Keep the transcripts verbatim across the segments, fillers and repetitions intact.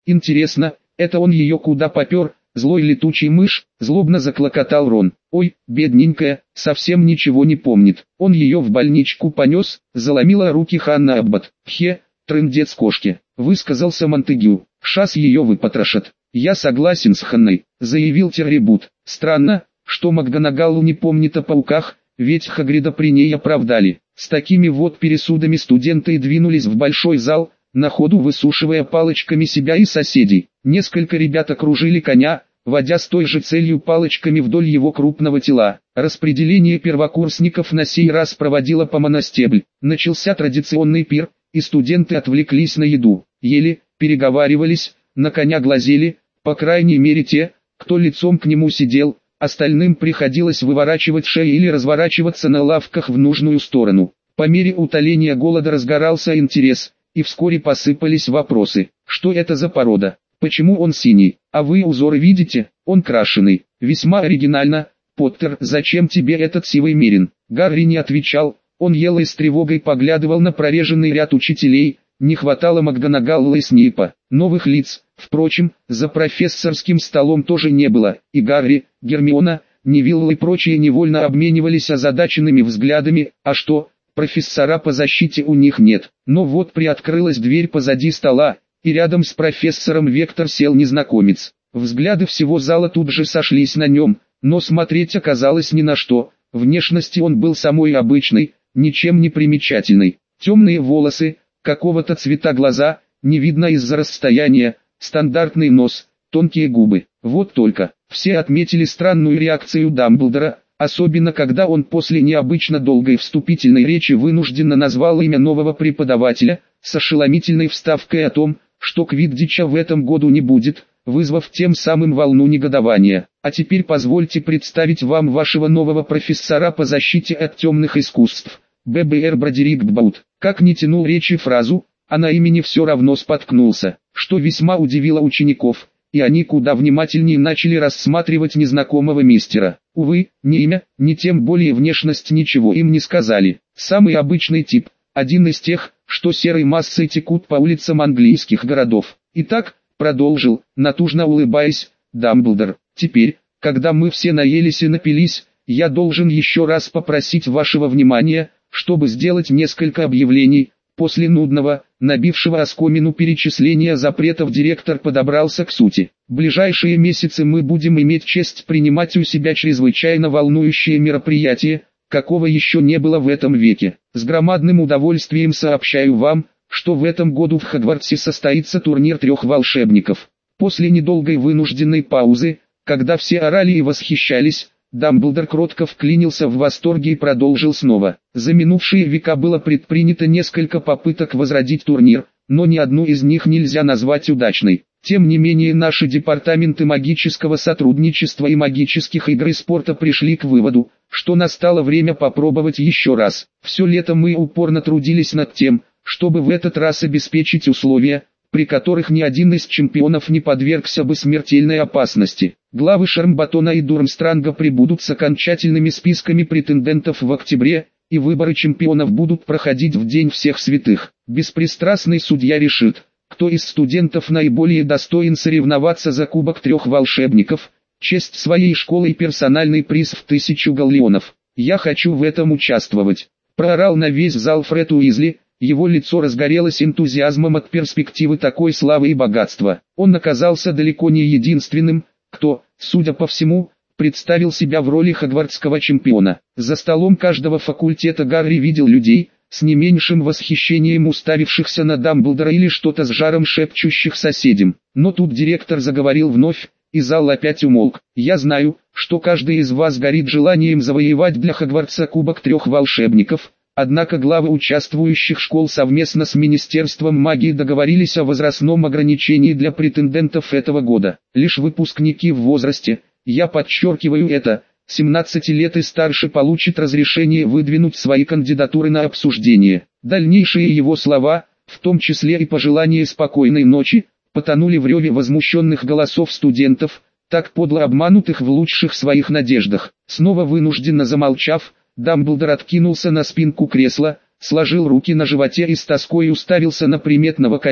Интересно, это он ее куда попер? Злой летучий мышь, злобно заклокотал Рон. Ой, бедненькая, совсем ничего не помнит. Он ее в больничку понес, заломила руки Ханна Аббат. Хе, трындец кошки, высказался Монтегю. Шас ее выпотрошат. Я согласен с Ханной, заявил Террибут. Странно, что МакГонагалл не помнит о пауках, ведь Хагрида при ней оправдали. С такими вот пересудами студенты двинулись в большой зал, на ходу высушивая палочками себя и соседей. Несколько ребят окружили коня, водя с той же целью палочками вдоль его крупного тела. Распределение первокурсников на сей раз проводило по моностебль. Начался традиционный пир, и студенты отвлеклись на еду. Ели, переговаривались, на коня глазели, по крайней мере те, кто лицом к нему сидел. Остальным приходилось выворачивать шеи или разворачиваться на лавках в нужную сторону. По мере утоления голода разгорался интерес, и вскоре посыпались вопросы. Что это за порода? Почему он синий? А вы узоры видите? Он крашеный. Весьма оригинально. Поттер, зачем тебе этот сивый мерин? Гарри не отвечал. Он ел и с тревогой поглядывал на прореженный ряд учителей. Не хватало МакГонагалла и Снейпа. Новых лиц, впрочем, за профессорским столом тоже не было. И Гарри, Гермиона, Невилл и прочие невольно обменивались озадаченными взглядами. А что? Профессора по защите у них нет. Но вот приоткрылась дверь позади стола, и рядом с профессором Вектор сел незнакомец. Взгляды всего зала тут же сошлись на нем, но смотреть оказалось ни на что. Внешности он был самой обычной, ничем не примечательной. Темные волосы, какого-то цвета глаза, не видно из-за расстояния, стандартный нос, тонкие губы. Вот только, все отметили странную реакцию Дамблдора, особенно когда он после необычно долгой вступительной речи вынужденно назвал имя нового преподавателя, с ошеломительной вставкой о том, что квиддича в этом году не будет, вызвав тем самым волну негодования. А теперь позвольте представить вам вашего нового профессора по защите от темных искусств, Б Б Р Бродерик Баут. Как не тянул речи фразу, а на имени все равно споткнулся, что весьма удивило учеников, и они куда внимательнее начали рассматривать незнакомого мистера. Увы, ни имя, ни тем более внешность ничего им не сказали. Самый обычный тип, один из тех, что серой массой текут по улицам английских городов. Итак, продолжил, натужно улыбаясь, Дамблдор, теперь, когда мы все наелись и напились, я должен еще раз попросить вашего внимания, чтобы сделать несколько объявлений. После нудного, набившего оскомину перечисления запретов директор подобрался к сути. В ближайшие месяцы мы будем иметь честь принимать у себя чрезвычайно волнующее мероприятие, какого еще не было в этом веке. С громадным удовольствием сообщаю вам, что в этом году в Хогвартсе состоится турнир трех волшебников. После недолгой вынужденной паузы, когда все орали и восхищались, Дамблдор кротко вклинился в восторге и продолжил снова. За минувшие века было предпринято несколько попыток возродить турнир, но ни одну из них нельзя назвать удачной. Тем не менее наши департаменты магического сотрудничества и магических игр и спорта пришли к выводу, что настало время попробовать еще раз. Все лето мы упорно трудились над тем, чтобы в этот раз обеспечить условия, при которых ни один из чемпионов не подвергся бы смертельной опасности. Главы Шармбатона и Дурмстранга прибудут с окончательными списками претендентов в октябре, и выборы чемпионов будут проходить в День всех святых. Беспристрастный судья решит, кто из студентов наиболее достоин соревноваться за кубок трех волшебников, честь своей школы и персональный приз в тысячу галлеонов. Я хочу в этом участвовать. Проорал на весь зал Фред Уизли. Его лицо разгорелось энтузиазмом от перспективы такой славы и богатства. Он оказался далеко не единственным, кто, судя по всему, представил себя в роли хогвартского чемпиона. За столом каждого факультета Гарри видел людей, с не меньшим восхищением уставившихся на Дамблдора или что-то с жаром шепчущих соседям. Но тут директор заговорил вновь, и зал опять умолк. «Я знаю, что каждый из вас горит желанием завоевать для Хогвартса кубок трех волшебников». Однако главы участвующих школ совместно с Министерством магии договорились о возрастном ограничении для претендентов этого года. Лишь выпускники в возрасте, я подчеркиваю это, семнадцати лет и старше получат разрешение выдвинуть свои кандидатуры на обсуждение. Дальнейшие его слова, в том числе и пожелание спокойной ночи, потонули в реве возмущенных голосов студентов, так подло обманутых в лучших своих надеждах. Снова вынужденно замолчав, Дамблдор откинулся на спинку кресла, сложил руки на животе и с тоской уставился на приметного коня,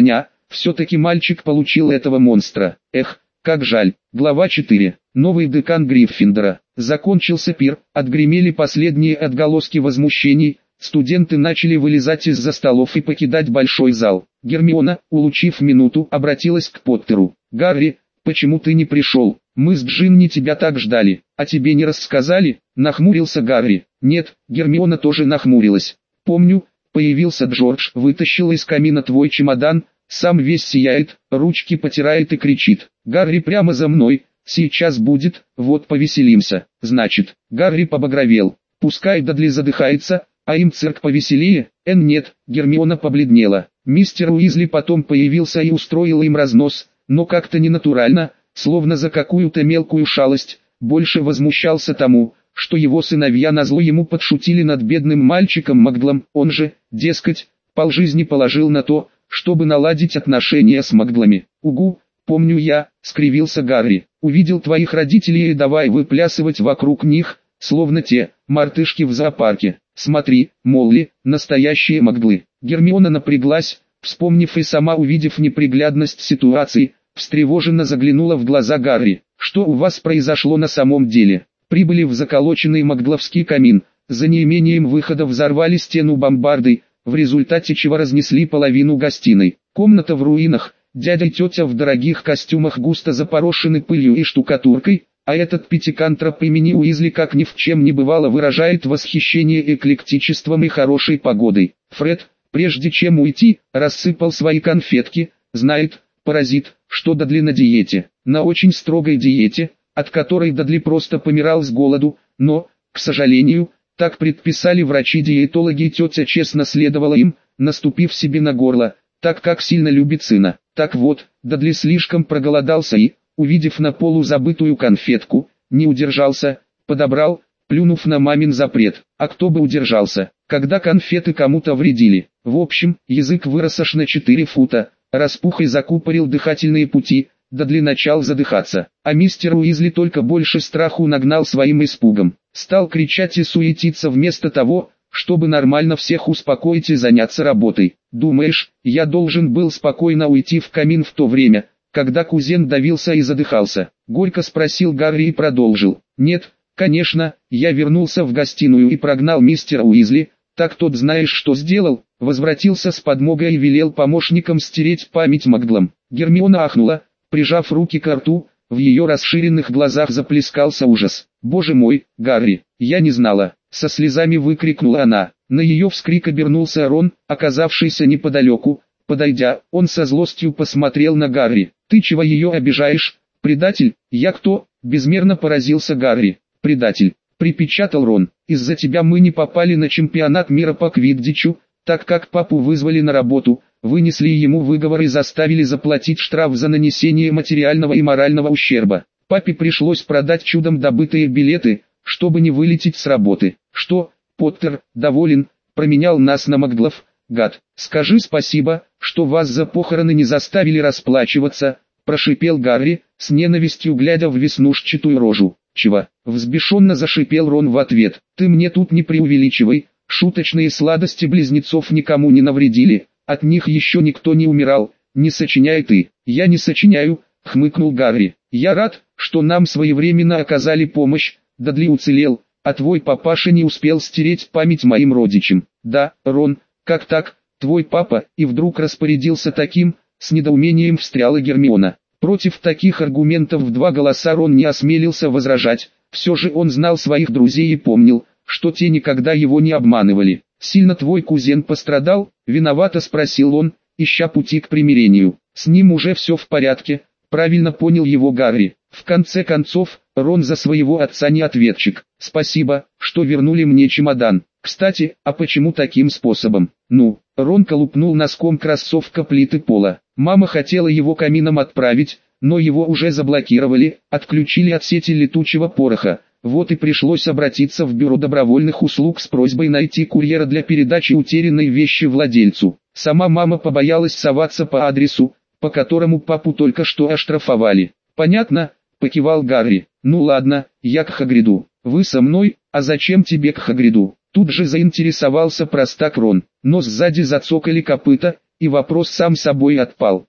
Все-таки мальчик получил этого монстра. Эх, как жаль. Глава четыре. Новый декан Гриффиндора. Закончился пир, отгремели последние отголоски возмущений, студенты начали вылезать из-за столов и покидать большой зал. Гермиона, улучив минуту, обратилась к Поттеру. «Гарри, почему ты не пришел? Мы с Джинни тебя так ждали, а тебе не рассказали?» Нахмурился Гарри. «Нет», Гермиона тоже нахмурилась. «Помню, появился Джордж, вытащил из камина твой чемодан, сам весь сияет, ручки потирает и кричит. Гарри прямо за мной, сейчас будет, вот повеселимся». Значит, Гарри побагровел. Пускай Дадли задыхается, а им цирк повеселее. Эн нет, Гермиона побледнела. Мистер Уизли потом появился и устроил им разнос, но как-то ненатурально, словно за какую-то мелкую шалость, больше возмущался тому, что его сыновья назло ему подшутили над бедным мальчиком Магдлом, он же, дескать, полжизни положил на то, чтобы наладить отношения с Магдлами. «Угу, помню я», — скривился Гарри, — «увидел твоих родителей и давай выплясывать вокруг них, словно те, мартышки в зоопарке. Смотри, Молли, настоящие Магдлы». Гермиона напряглась, вспомнив и сама увидев неприглядность ситуации, встревоженно заглянула в глаза Гарри. «Что у вас произошло на самом деле?» Прибыли в заколоченный магдловский камин, за неимением выхода взорвали стену бомбардой, в результате чего разнесли половину гостиной. Комната в руинах, дядя и тетя в дорогих костюмах густо запорошены пылью и штукатуркой, а этот пятикантроп имени Уизли как ни в чем не бывало выражает восхищение эклектичеством и хорошей погодой. Фред, прежде чем уйти, рассыпал свои конфетки, знает, паразит, что Дадли на диете, на очень строгой диете, от которой Дадли просто помирал с голоду, но, к сожалению, так предписали врачи-диетологи и тетя честно следовала им, наступив себе на горло, так как сильно любит сына. Так вот, Дадли слишком проголодался и, увидев на полу забытую конфетку, не удержался, подобрал, плюнув на мамин запрет. А кто бы удержался, когда конфеты кому-то вредили? В общем, язык вырос аж на четыре фута, распух и закупорил дыхательные пути. Дадли начал задыхаться, а мистер Уизли только больше страху нагнал своим испугом. Стал кричать и суетиться вместо того, чтобы нормально всех успокоить и заняться работой. «Думаешь, я должен был спокойно уйти в камин в то время, когда кузен давился и задыхался?» Горько спросил Гарри и продолжил. «Нет, конечно, я вернулся в гостиную и прогнал мистера Уизли, так тот знаешь что сделал?» Возвратился с подмогой и велел помощникам стереть память Магдлам. Гермиона ахнула, прижав руки к рту, в ее расширенных глазах заплескался ужас. «Боже мой, Гарри, я не знала!» Со слезами выкрикнула она. На ее вскрик обернулся Рон, оказавшийся неподалеку. Подойдя, он со злостью посмотрел на Гарри. «Ты чего ее обижаешь? Предатель? Я кто?» Безмерно поразился Гарри. «Предатель», припечатал Рон. «Из-за тебя мы не попали на чемпионат мира по квиддичу, так как папу вызвали на работу, вынесли ему выговор и заставили заплатить штраф за нанесение материального и морального ущерба. Папе пришлось продать чудом добытые билеты, чтобы не вылететь с работы. Что, Поттер, доволен, променял нас на Магдлов? Гад, скажи спасибо, что вас за похороны не заставили расплачиваться», прошипел Гарри, с ненавистью глядя в веснушчатую рожу. «Чего?» Взбешенно зашипел Рон в ответ. «Ты мне тут не преувеличивай, шуточные сладости близнецов никому не навредили, от них еще никто не умирал, не сочиняй ты». «Я не сочиняю», хмыкнул Гарри. «Я рад, что нам своевременно оказали помощь, Дадли уцелел, а твой папаша не успел стереть память моим родичам». «Да, Рон, как так, твой папа?» И вдруг распорядился таким, с недоумением встряла Гермиона. Против таких аргументов в два голоса Рон не осмелился возражать, все же он знал своих друзей и помнил, что те никогда его не обманывали. «Сильно твой кузен пострадал?» — виновато спросил он, ища пути к примирению. «С ним уже все в порядке», — правильно понял его Гарри. В конце концов, Рон за своего отца не ответчик. «Спасибо, что вернули мне чемодан. Кстати, а почему таким способом?» «Ну», — Рон колупнул носком кроссовка плиты пола. «Мама хотела его камином отправить, но его уже заблокировали, отключили от сети летучего пороха. Вот и пришлось обратиться в бюро добровольных услуг с просьбой найти курьера для передачи утерянной вещи владельцу. Сама мама побоялась соваться по адресу, по которому папу только что оштрафовали». «Понятно», — покивал Гарри. «Ну ладно, я к Хагриду. Вы со мной, а зачем тебе к Хагриду?» Тут же заинтересовался простак Рон, но сзади зацокали копыта, и вопрос сам собой отпал.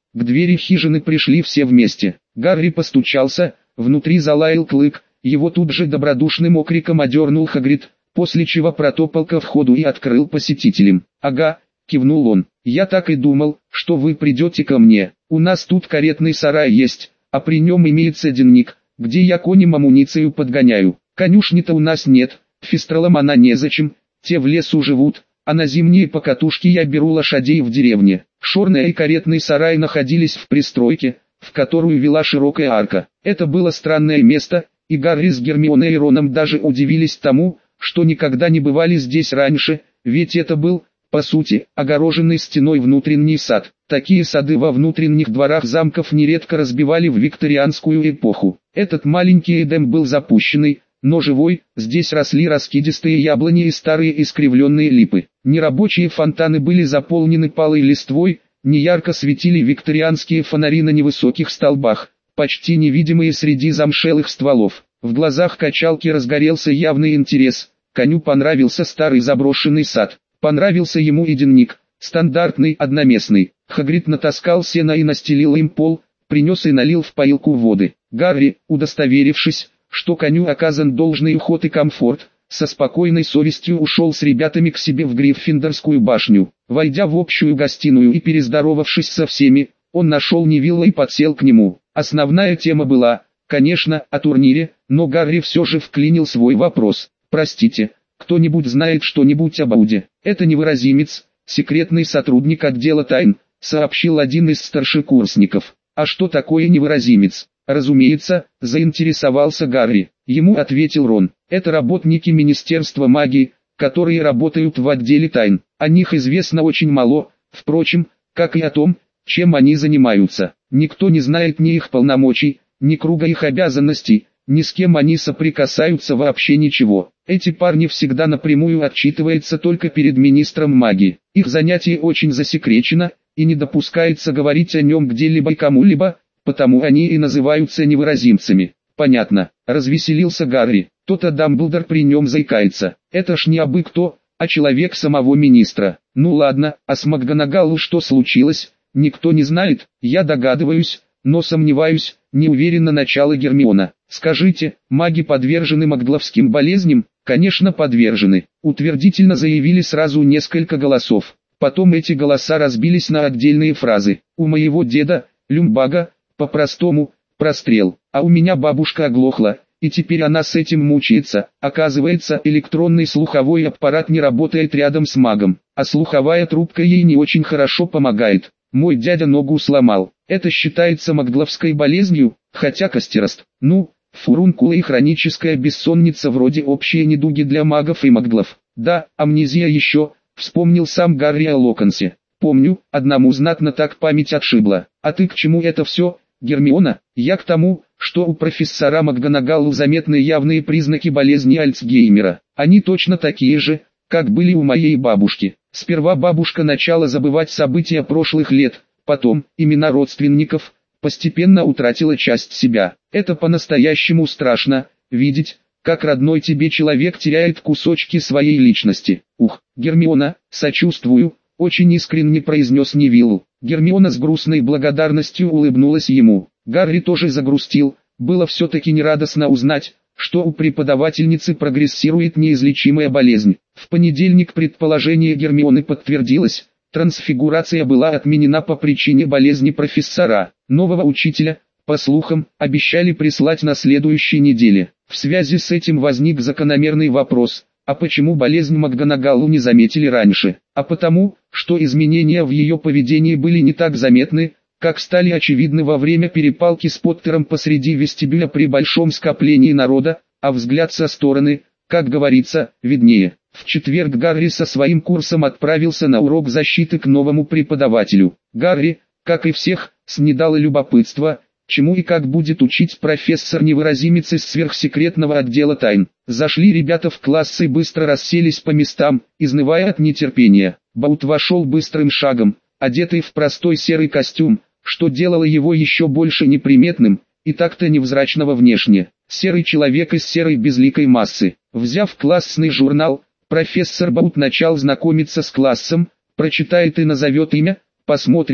К двери хижины пришли все вместе. Гарри постучался, внутри залаял Клык, его тут же добродушным окриком одернул Хагрид, после чего протопал ко входу и открыл посетителям. «Ага», — кивнул он, — «я так и думал, что вы придете ко мне. У нас тут каретный сарай есть, а при нем имеется денник, где я коням амуницию подгоняю. Конюшни-то у нас нет, фистралам она незачем, те в лесу живут, а на зимние покатушки я беру лошадей в деревне». Шорная и каретный сарай находились в пристройке, в которую вела широкая арка. Это было странное место, и Гарри с Гермионой и Роном даже удивились тому, что никогда не бывали здесь раньше, ведь это был, по сути, огороженный стеной внутренний сад. Такие сады во внутренних дворах замков нередко разбивали в викторианскую эпоху. Этот маленький Эдем был запущенный, но живой, здесь росли раскидистые яблони и старые искривленные липы. Нерабочие фонтаны были заполнены палой листвой, неярко светили викторианские фонари на невысоких столбах, почти невидимые среди замшелых стволов. В глазах качалки разгорелся явный интерес, коню понравился старый заброшенный сад, понравился ему и денник, стандартный, одноместный. Хагрид натаскал сена и настелил им пол, принес и налил в поилку воды. Гарри, удостоверившись, что коню оказан должный уход и комфорт, со спокойной совестью ушел с ребятами к себе в Гриффиндорскую башню. Войдя в общую гостиную и перездоровавшись со всеми, он нашел Невилла и подсел к нему. Основная тема была, конечно, о турнире, но Гарри все же вклинил свой вопрос. «Простите, кто-нибудь знает что-нибудь об Ауде?» «Это невыразимец, секретный сотрудник отдела тайн», сообщил один из старшекурсников. «А что такое невыразимец?» «Разумеется», заинтересовался Гарри. Ему ответил Рон. «Это работники Министерства магии, которые работают в отделе тайн. О них известно очень мало, впрочем, как и о том, чем они занимаются. Никто не знает ни их полномочий, ни круга их обязанностей, ни с кем они соприкасаются, вообще ничего. Эти парни всегда напрямую отчитываются только перед министром магии. Их занятие очень засекречено, и не допускается говорить о нем где-либо и кому-либо, потому они и называются невыразимцами». «Понятно», — развеселился Гарри. «То-то Дамблдор при нем заикается. Это ж не абы кто, а человек самого министра. Ну ладно, а с МакГонагалл что случилось? Никто не знает, я догадываюсь, но сомневаюсь», — неуверенно начала Гермиона. «Скажите, маги подвержены магдловским болезням?» «Конечно подвержены», — утвердительно заявили сразу несколько голосов. Потом эти голоса разбились на отдельные фразы. «У моего деда, Люмбага, по-простому, прострел, а у меня бабушка оглохла, и теперь она с этим мучается. Оказывается, электронный слуховой аппарат не работает рядом с магом, а слуховая трубка ей не очень хорошо помогает. Мой дядя ногу сломал. Это считается магдловской болезнью, хотя костерост. Ну, фурункула и хроническая бессонница вроде общие недуги для магов и магдлов. Да, амнезия еще», — вспомнил сам Гарри о Локонсе. «Помню, одному знатно так память отшибла. А ты к чему это все, Гермиона?» «Я к тому, что у профессора МакГонагалл заметны явные признаки болезни Альцгеймера. Они точно такие же, как были у моей бабушки. Сперва бабушка начала забывать события прошлых лет, потом, имена родственников, постепенно утратила часть себя. Это по-настоящему страшно, видеть, как родной тебе человек теряет кусочки своей личности». «Ух, Гермиона, сочувствую», — очень искренне произнес Невилл. Гермиона с грустной благодарностью улыбнулась ему. Гарри тоже загрустил, было все-таки нерадостно узнать, что у преподавательницы прогрессирует неизлечимая болезнь. В понедельник предположение Гермионы подтвердилось, трансфигурация была отменена по причине болезни профессора. Нового учителя, по слухам, обещали прислать на следующей неделе. В связи с этим возник закономерный вопрос: а почему болезнь МакГонагалл не заметили раньше? А потому, что изменения в ее поведении были не так заметны, как стали очевидны во время перепалки с Поттером посреди вестибюля при большом скоплении народа, а взгляд со стороны, как говорится, виднее. В четверг Гарри со своим курсом отправился на урок защиты к новому преподавателю. Гарри, как и всех, снедало любопытство, чему и как будет учить профессор-невыразимец из сверхсекретного отдела тайн. Зашли ребята в класс и быстро расселись по местам, изнывая от нетерпения. Баут вошел быстрым шагом, одетый в простой серый костюм, что делало его еще больше неприметным, и так-то невзрачного внешне. Серый человек из серой безликой массы. Взяв классный журнал, профессор Баут начал знакомиться с классом, прочитает и назовет имя, посмотрит,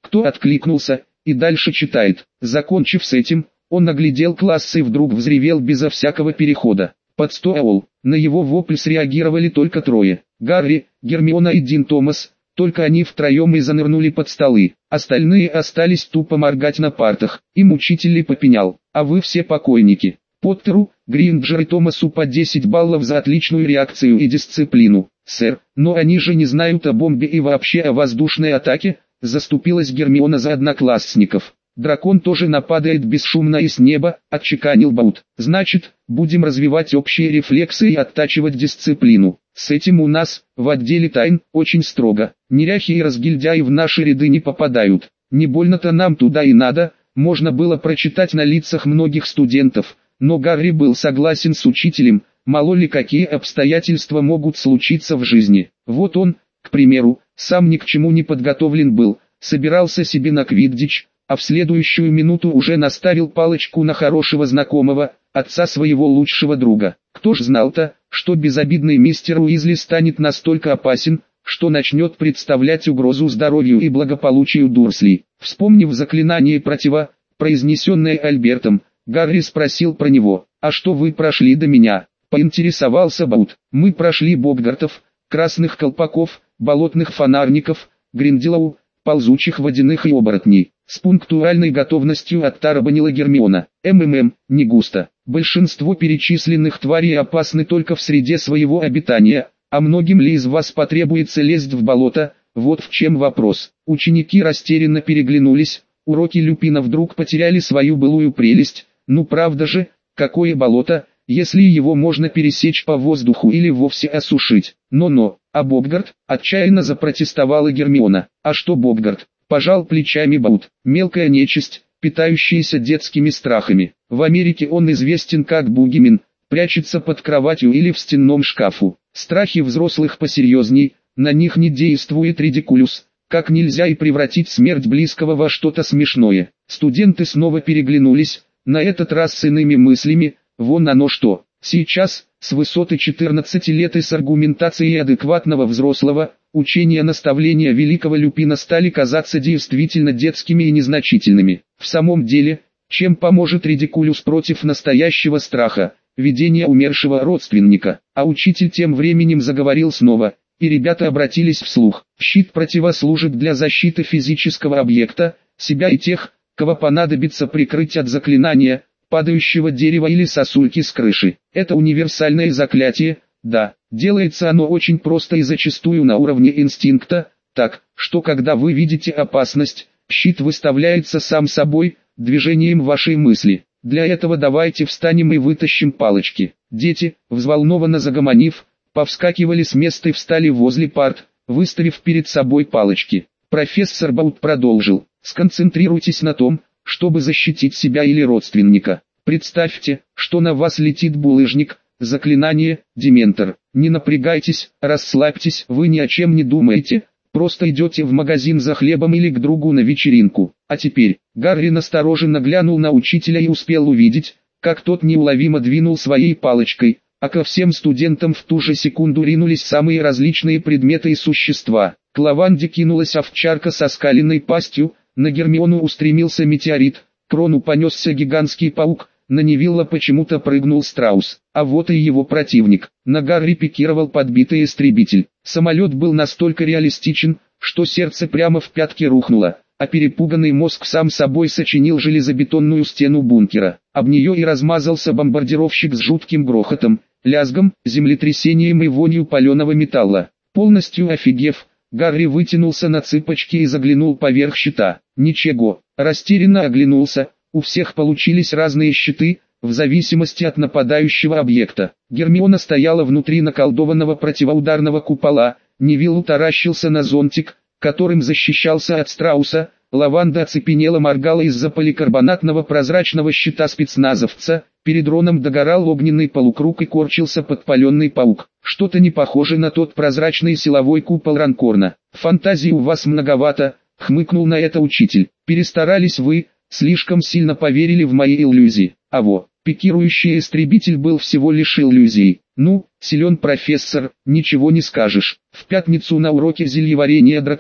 Кто откликнулся, и дальше читает. Закончив с этим, он оглядел класс и вдруг взревел безо всякого перехода. Под стол. На его вопль среагировали только трое. Гарри, Гермиона и Дин Томас. Только они втроем и занырнули под столы. Остальные остались тупо моргать на партах. Им учитель попенял. А вы все покойники. Поттеру, Гринджер и Томасу по десять баллов за отличную реакцию и дисциплину. Сэр, но они же не знают о бомбе и вообще о воздушной атаке. Заступилась Гермиона за одноклассников. Дракон тоже нападает бесшумно и с неба, отчеканил Баут. Значит, будем развивать общие рефлексы и оттачивать дисциплину. С этим у нас, в отделе тайн, очень строго. Неряхи и разгильдяи в наши ряды не попадают. Не больно-то нам туда и надо, можно было прочитать на лицах многих студентов. Но Гарри был согласен с учителем, мало ли какие обстоятельства могут случиться в жизни. Вот он, к примеру, сам ни к чему не подготовлен был, собирался себе на квиддич, а в следующую минуту уже наставил палочку на хорошего знакомого, отца своего лучшего друга. Кто ж знал-то, что безобидный мистер Уизли станет настолько опасен, что начнет представлять угрозу здоровью и благополучию Дурсли. Вспомнив заклинание протива, произнесенное Альбертом, Гарри спросил про него. «А что вы прошли до меня?» Поинтересовался Баут. «Мы прошли Боггартов, красных колпаков, болотных фонарников, Гринделоу, ползучих водяных и оборотней». С пунктуальной готовностью оттарабанила Гермиона. МММ, не густо. Большинство перечисленных тварей опасны только в среде своего обитания, а многим ли из вас потребуется лезть в болото, вот в чем вопрос. Ученики растерянно переглянулись, уроки Люпина вдруг потеряли свою былую прелесть. Ну правда же, какое болото, если его можно пересечь по воздуху или вовсе осушить. Но-но, а Боггарт, отчаянно запротестовала Гермиона. А что Боггарт? Пожал плечами Баут. Мелкая нечисть, питающаяся детскими страхами. В Америке он известен как бугимен, прячется под кроватью или в стенном шкафу. Страхи взрослых посерьезней, на них не действует редикулюс. Как нельзя и превратить смерть близкого во что-то смешное. Студенты снова переглянулись, на этот раз с иными мыслями. Вон оно что. Сейчас, с высоты четырнадцати лет и с аргументацией адекватного взрослого, учения наставления великого Люпина стали казаться действительно детскими и незначительными. В самом деле, чем поможет редикулюс против настоящего страха, видения умершего родственника? А учитель тем временем заговорил снова, и ребята обратились вслух. Щит протива служит для защиты физического объекта, себя и тех, кого понадобится прикрыть от заклинания, падающего дерева или сосульки с крыши. Это универсальное заклятие, да, делается оно очень просто и зачастую на уровне инстинкта, так, что когда вы видите опасность, щит выставляется сам собой, движением вашей мысли. Для этого давайте встанем и вытащим палочки. Дети, взволнованно загомонив, повскакивали с места и встали возле парт, выставив перед собой палочки. Профессор Баут продолжил. Сконцентрируйтесь на том, чтобы защитить себя или родственника. Представьте, что на вас летит булыжник, заклинание, дементор. Не напрягайтесь, расслабьтесь, вы ни о чем не думаете, просто идете в магазин за хлебом или к другу на вечеринку. А теперь, Гарри настороженно глянул на учителя и успел увидеть, как тот неуловимо двинул своей палочкой, а ко всем студентам в ту же секунду ринулись самые различные предметы и существа. К лаванде кинулась овчарка со скаленной пастью, на Гермиону устремился метеорит, к Рону понесся гигантский паук, на Невилла почему-то прыгнул страус, а вот и его противник. На Гарри пикировал подбитый истребитель. Самолет был настолько реалистичен, что сердце прямо в пятки рухнуло, а перепуганный мозг сам собой сочинил железобетонную стену бункера. Об нее и размазался бомбардировщик с жутким грохотом, лязгом, землетрясением и вонью паленого металла. Полностью офигев, Гарри вытянулся на цыпочки и заглянул поверх щита. Ничего, растерянно оглянулся, у всех получились разные щиты, в зависимости от нападающего объекта. Гермиона стояла внутри наколдованного противоударного купола, Невилл таращился на зонтик, которым защищался от страуса, Лаванда оцепенела моргала из-за поликарбонатного прозрачного щита спецназовца, перед Роном догорал огненный полукруг и корчился подпаленный паук. Что-то не похоже на тот прозрачный силовой купол Ранкорна. Фантазии у вас многовато, хмыкнул на это учитель. Перестарались вы, слишком сильно поверили в мои иллюзии. А во, пикирующий истребитель был всего лишь иллюзией. Ну, силен профессор, ничего не скажешь. В пятницу на уроке зельеварения Драка,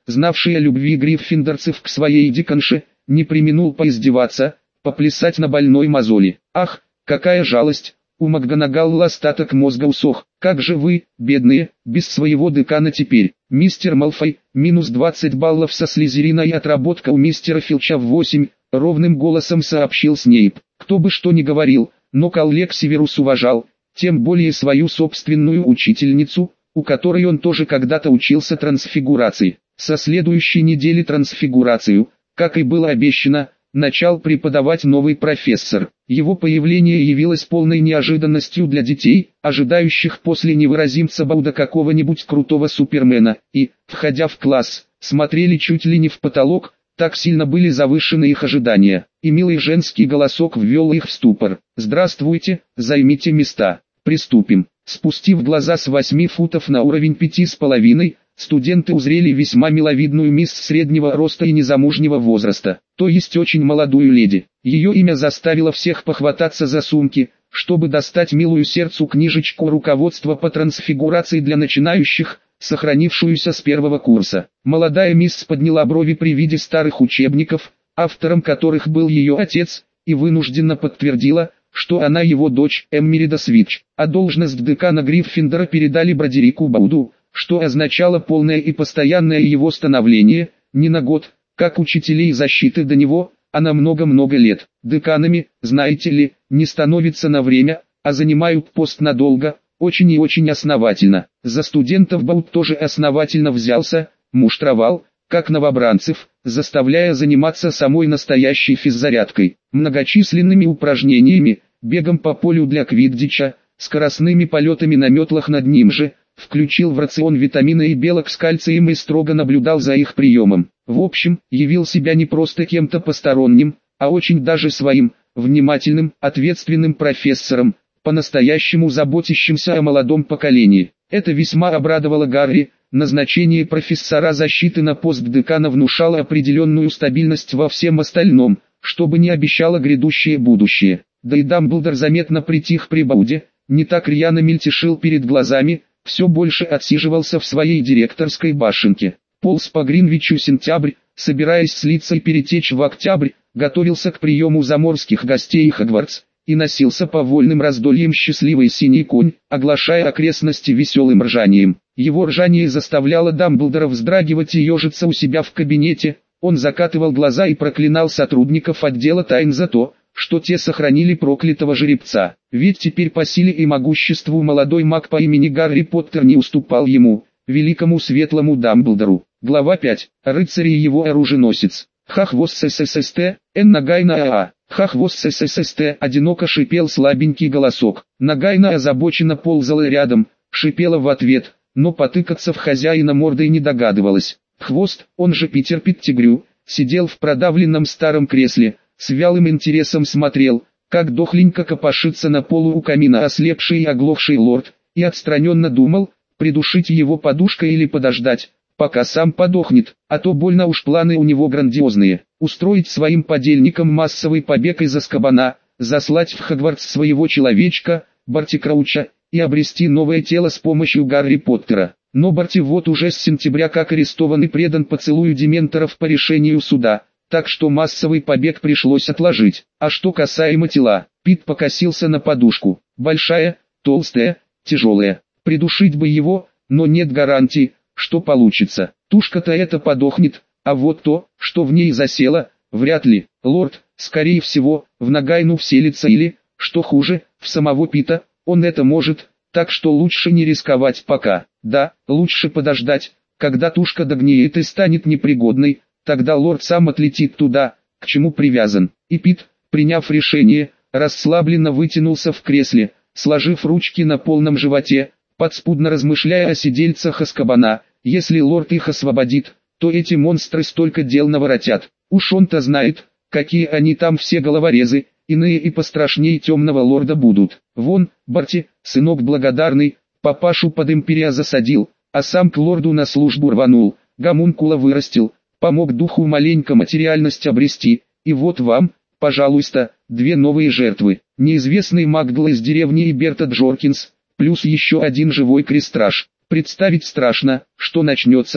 знавший о любви гриффиндорцев к своей диканше, не преминул поиздеваться, поплясать на больной мозоли. Ах, какая жалость! У МакГонагал остаток мозга усох. Как же вы, бедные, без своего декана теперь? Мистер Малфой, минус двадцать баллов со Слизерина и отработка у мистера Филча в восемь, ровным голосом сообщил Снейп. Кто бы что ни говорил, но коллег Северус уважал, тем более свою собственную учительницу, у которой он тоже когда-то учился трансфигурации. Со следующей недели трансфигурацию, как и было обещано, начал преподавать новый профессор. Его появление явилось полной неожиданностью для детей, ожидающих после невыразимца Бауда какого-нибудь крутого супермена, и, входя в класс, смотрели чуть ли не в потолок, так сильно были завышены их ожидания. И милый женский голосок ввел их в ступор. «Здравствуйте, займите места, приступим». Спустив глаза с восьми футов на уровень пяти с половиной, студенты узрели весьма миловидную мисс среднего роста и незамужнего возраста, то есть очень молодую леди. Ее имя заставило всех похвататься за сумки, чтобы достать милую сердцу книжечку руководства по трансфигурации для начинающих, сохранившуюся с первого курса. Молодая мисс подняла брови при виде старых учебников, автором которых был ее отец, и вынужденно подтвердила, что она его дочь, Эммерида Свитч, а должность декана Гриффиндора передали Бродерику Бауду, что означало полное и постоянное его становление, не на год, как учителей защиты до него, а на много-много лет. Деканами, знаете ли, не становятся на время, а занимают пост надолго, очень и очень основательно. За студентов Бауд тоже основательно взялся, муштровал, как новобранцев, заставляя заниматься самой настоящей физзарядкой, многочисленными упражнениями, бегом по полю для квиддича, скоростными полетами на метлах над ним же, включил в рацион витамины и белок с кальцием и строго наблюдал за их приемом. В общем, явил себя не просто кем-то посторонним, а очень даже своим, внимательным, ответственным профессором, по-настоящему заботящимся о молодом поколении. Это весьма обрадовало Гарри. Назначение профессора защиты на пост декана внушало определенную стабильность во всем остальном, что бы ни обещало грядущее будущее. Да и Дамблдор заметно притих при Бауде, не так рьяно мельтешил перед глазами, все больше отсиживался в своей директорской башенке. Полз по Гринвичу сентябрь, собираясь слиться и перетечь в октябрь, готовился к приему заморских гостей Хогвартс, и носился по вольным раздольям счастливый синий конь, оглашая окрестности веселым ржанием. Его ржание заставляло Дамблдора вздрагивать и ежиться у себя в кабинете, он закатывал глаза и проклинал сотрудников отдела тайн за то, что те сохранили проклятого жеребца. Ведь теперь по силе и могуществу молодой маг по имени Гарри Поттер не уступал ему, великому светлому Дамблдору. Глава пять. Рыцарь и его оруженосец. Хахвос СССТ, Н. Нагайна АА. Хахвос СССТ, одиноко шипел слабенький голосок. Нагайна озабоченно ползала рядом, шипела в ответ, но потыкаться в хозяина мордой не догадывалась. Хвост, он же Питер Петтигрю, сидел в продавленном старом кресле, с вялым интересом смотрел, как дохленько копошится на полу у камина ослепший и оглохший лорд, и отстраненно думал, придушить его подушкой или подождать, пока сам подохнет, а то больно уж планы у него грандиозные. Устроить своим подельникам массовый побег из Азкабана, заслать в Хогвартс своего человечка, Барти Крауча, и обрести новое тело с помощью Гарри Поттера. Но Барти вот уже с сентября как арестован и предан поцелую дементоров по решению суда, так что массовый побег пришлось отложить. А что касаемо тела, Пит покосился на подушку. Большая, толстая, тяжелая. Придушить бы его, но нет гарантии, что получится. Тушка-то эта подохнет, а вот то, что в ней засело, вряд ли. Лорд, скорее всего, в Нагайну вселится или, что хуже, в самого Пита, он это может, так что лучше не рисковать пока. Да, лучше подождать, когда тушка догниет и станет непригодной, тогда лорд сам отлетит туда, к чему привязан. И Пит, приняв решение, расслабленно вытянулся в кресле, сложив ручки на полном животе, подспудно размышляя о сидельцах Азкабана. Если лорд их освободит, то эти монстры столько дел наворотят. Уж он-то знает, какие они там все головорезы, иные и пострашнее темного лорда будут. Вон, Барти, сынок благодарный, папашу под империя засадил, а сам к лорду на службу рванул, гомункула вырастил, помог духу маленько материальность обрести, и вот вам, пожалуйста, две новые жертвы. Неизвестный Магдл из деревни и Берта Джоркинс, плюс еще один живой крестраж. Представить страшно, что начнется,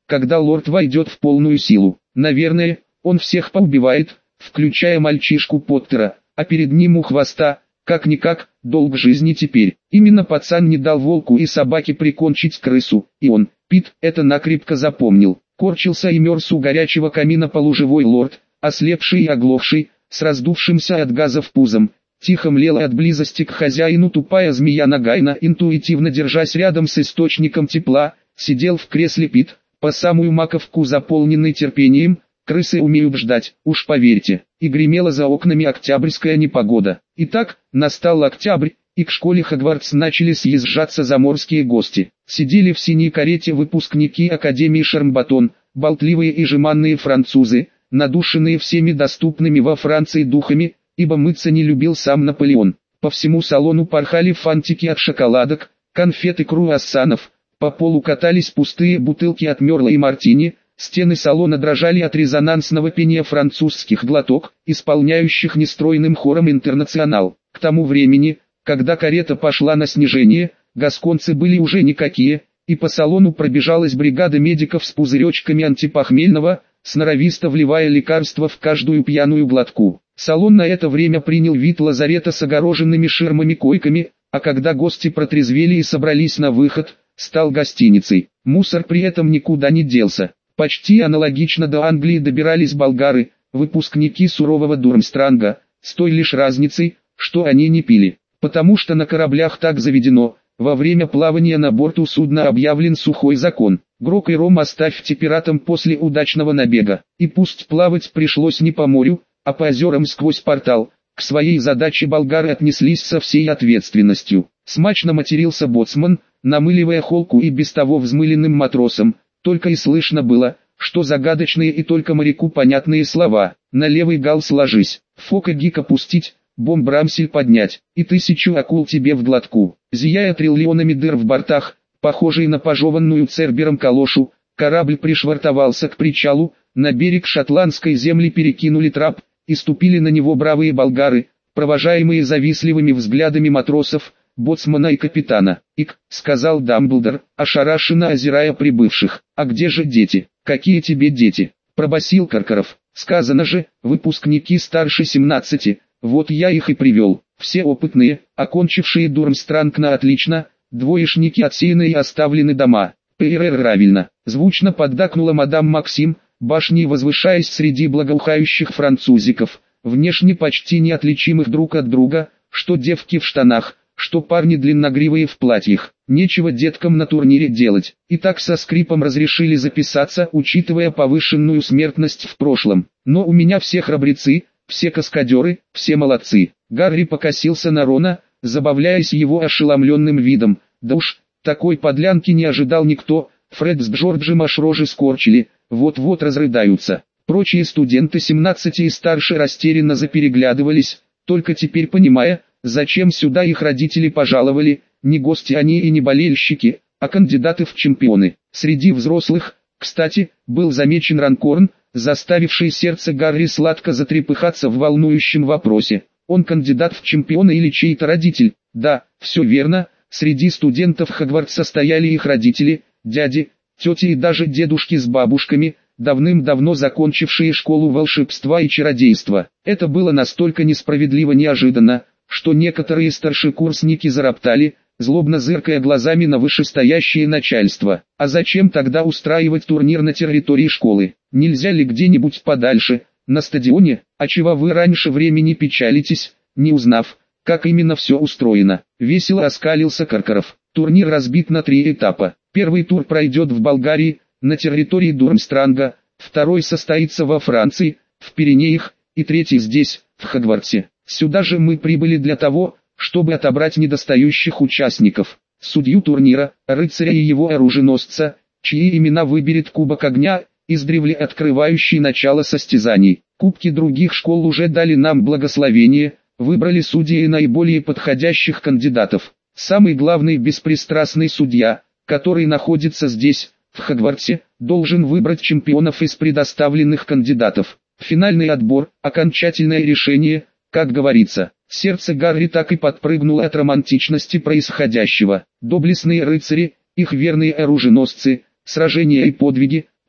когда лорд войдет в полную силу. Наверное, он всех поубивает, включая мальчишку Поттера, а перед ним у хвоста, как-никак, долг жизни теперь. Именно пацан не дал волку и собаке прикончить крысу, и он, Пит, это накрепко запомнил. Корчился и мерз у горячего камина полуживой лорд, ослепший и оглохший, с раздувшимся от газов пузом. Тихо млела от близости к хозяину тупая змея Нагайна, интуитивно держась рядом с источником тепла, сидел в кресле Пит, по самую маковку заполненный терпением. Крысы умеют ждать, уж поверьте. И гремела за окнами октябрьская непогода. Итак, настал октябрь, и к школе Хогвартс начали съезжаться заморские гости. Сидели в синей карете выпускники Академии Шармбатон, болтливые и жеманные французы, надушенные всеми доступными во Франции духами, ибо мыться не любил сам Наполеон. По всему салону порхали фантики от шоколадок, конфеты круассанов, по полу катались пустые бутылки от Мерла и Мартини. Стены салона дрожали от резонансного пения французских глоток, исполняющих нестройным хором «Интернационал». К тому времени, когда карета пошла на снижение, гасконцы были уже никакие, и по салону пробежалась бригада медиков с пузыречками антипохмельного, сноровисто вливая лекарства в каждую пьяную глотку. Салон на это время принял вид лазарета с огороженными ширмами койками, а когда гости протрезвели и собрались на выход, стал гостиницей. Мусор при этом никуда не делся. Почти аналогично до Англии добирались болгары, выпускники сурового Дурмстранга, с той лишь разницей, что они не пили. Потому что на кораблях так заведено, во время плавания на борту судна объявлен сухой закон. Грок и ром оставьте пиратам после удачного набега. И пусть плавать пришлось не по морю, а по озерам сквозь портал, к своей задаче болгары отнеслись со всей ответственностью. Смачно матерился боцман, намыливая холку и без того взмыленным матросам. Только и слышно было, что загадочные и только моряку понятные слова. На левый галс ложись, фока гика пустить, бомб-рамсель поднять, и тысячу акул тебе в глотку. Зияя триллионами дыр в бортах, похожий на пожеванную цербером калошу, корабль пришвартовался к причалу, на берег шотландской земли перекинули трап, и ступили на него бравые болгары, провожаемые завистливыми взглядами матросов, боцмана и капитана. «Ик», — сказал Дамблдор, ошарашенно озирая прибывших. «А где же дети? Какие тебе дети?» — пробасил Каркаров. «Сказано же, выпускники старше семнадцати, вот я их и привел. Все опытные, окончившие Дурмстранг на отлично, двоечники отсеяны и оставлены дома». «ПРР правильно», — звучно поддакнула мадам Максим, башней возвышаясь среди благоухающих французиков, внешне почти неотличимых друг от друга, что девки в штанах, что парни длинногривые в платьях. Нечего деткам на турнире делать. И так со скрипом разрешили записаться, учитывая повышенную смертность в прошлом. Но у меня все храбрецы, все каскадеры, все молодцы. Гарри покосился на Рона, забавляясь его ошеломленным видом. Да уж, такой подлянки не ожидал никто. Фред с Джорджем аж рожи скорчили, вот-вот разрыдаются. Прочие студенты семнадцати и старше растерянно запереглядывались, только теперь понимая, зачем сюда их родители пожаловали. Не гости они и не болельщики, а кандидаты в чемпионы. Среди взрослых, кстати, был замечен Ранкорн, заставивший сердце Гарри сладко затрепыхаться в волнующем вопросе. Он кандидат в чемпионы или чей-то родитель? Да, все верно, среди студентов Хогвартса стояли их родители, дяди, тети и даже дедушки с бабушками, давным-давно закончившие школу волшебства и чародейства. Это было настолько несправедливо неожиданно, что некоторые старшекурсники зароптали, злобно зыркая глазами на вышестоящее начальство. А зачем тогда устраивать турнир на территории школы? Нельзя ли где-нибудь подальше, на стадионе? А чего вы раньше времени печалитесь, не узнав, как именно все устроено? Весело оскалился Каркаров. Турнир разбит на три этапа. Первый тур пройдет в Болгарии, на территории Дурмстранга, второй состоится во Франции, в Пиренеях, и третий здесь, в Хогвартсе. Сюда же мы прибыли для того, чтобы отобрать недостающих участников. Судью турнира, рыцаря и его оруженосца, чьи имена выберет Кубок Огня, издревле открывающий начало состязаний. Кубки других школ уже дали нам благословение, выбрали судьи наиболее подходящих кандидатов. Самый главный беспристрастный судья, который находится здесь, в Хогвартсе, должен выбрать чемпионов из предоставленных кандидатов. Финальный отбор, окончательное решение, как говорится. Сердце Гарри так и подпрыгнуло от романтичности происходящего. Доблестные рыцари, их верные оруженосцы, сражения и подвиги,